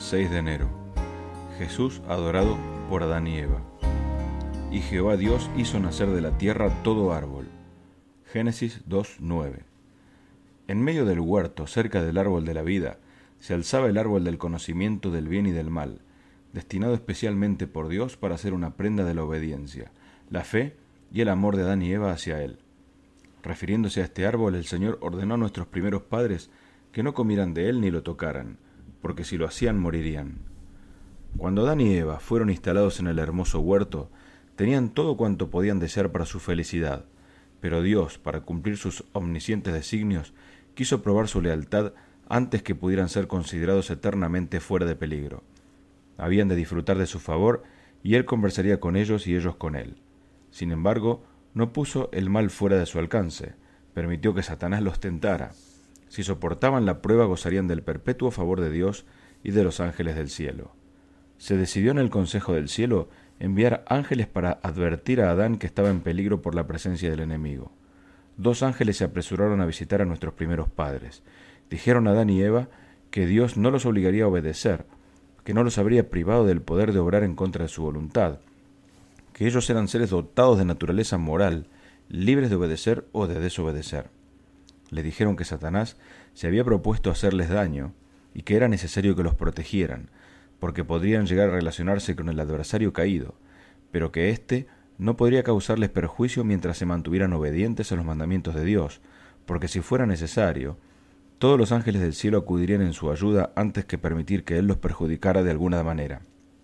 6 de enero. Jesús adorado por Adán y Eva. Y Jehová Dios hizo nacer de la tierra todo árbol. Génesis 2:9. En medio del huerto, cerca del árbol de la vida, se alzaba el árbol del conocimiento del bien y del mal, destinado especialmente por Dios para ser una prenda de la obediencia, la fe y el amor de Adán y Eva hacia él. Refiriéndose a este árbol, el Señor ordenó a nuestros primeros padres que no comieran de él ni lo tocaran, porque si lo hacían morirían. Cuando Adán y Eva fueron instalados en el hermoso huerto, tenían todo cuanto podían desear para su felicidad, pero Dios, para cumplir sus omniscientes designios, quiso probar su lealtad antes que pudieran ser considerados eternamente fuera de peligro. Habían de disfrutar de su favor, y él conversaría con ellos y ellos con él. Sin embargo, no puso el mal fuera de su alcance, permitió que Satanás los tentara. Si soportaban la prueba, gozarían del perpetuo favor de Dios y de los ángeles del cielo. Se decidió en el Consejo del Cielo enviar ángeles para advertir a Adán que estaba en peligro por la presencia del enemigo. 2 ángeles se apresuraron a visitar a nuestros primeros padres. Dijeron a Adán y Eva que Dios no los obligaría a obedecer, que no los habría privado del poder de obrar en contra de su voluntad, que ellos eran seres dotados de naturaleza moral, libres de obedecer o de desobedecer. Le dijeron que Satanás se había propuesto hacerles daño y que era necesario que los protegieran, porque podrían llegar a relacionarse con el adversario caído, pero que éste no podría causarles perjuicio mientras se mantuvieran obedientes a los mandamientos de Dios, porque si fuera necesario, todos los ángeles del cielo acudirían en su ayuda antes que permitir que él los perjudicara de alguna manera.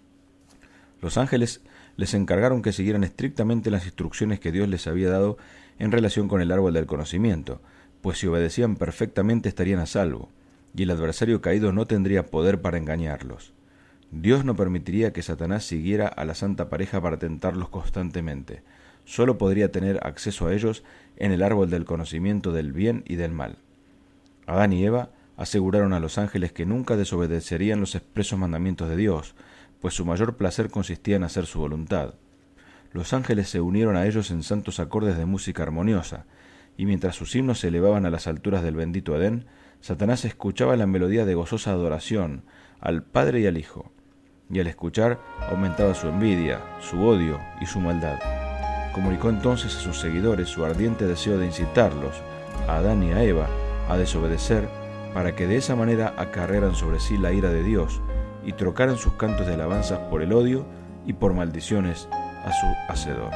Los ángeles les encargaron que siguieran estrictamente las instrucciones que Dios les había dado en relación con el árbol del conocimiento, pues si obedecían perfectamente estarían a salvo, y el adversario caído no tendría poder para engañarlos. Dios no permitiría que Satanás siguiera a la santa pareja para tentarlos constantemente. Solo podría tener acceso a ellos en el árbol del conocimiento del bien y del mal. Adán y Eva aseguraron a los ángeles que nunca desobedecerían los expresos mandamientos de Dios, pues su mayor placer consistía en hacer su voluntad. Los ángeles se unieron a ellos en santos acordes de música armoniosa, y mientras sus himnos se elevaban a las alturas del bendito Edén, Satanás escuchaba la melodía de gozosa adoración al Padre y al Hijo, y al escuchar aumentaba su envidia, su odio y su maldad. Comunicó entonces a sus seguidores su ardiente deseo de incitarlos, a Adán y a Eva, a desobedecer, para que de esa manera acarrearan sobre sí la ira de Dios y trocaran sus cantos de alabanzas por el odio y por maldiciones a su Hacedor.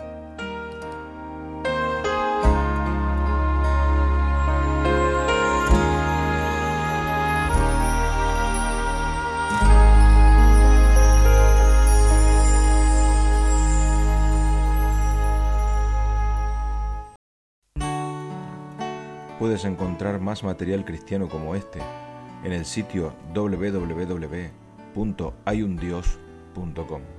Puedes encontrar más material cristiano como este en el sitio www.hayundios.com.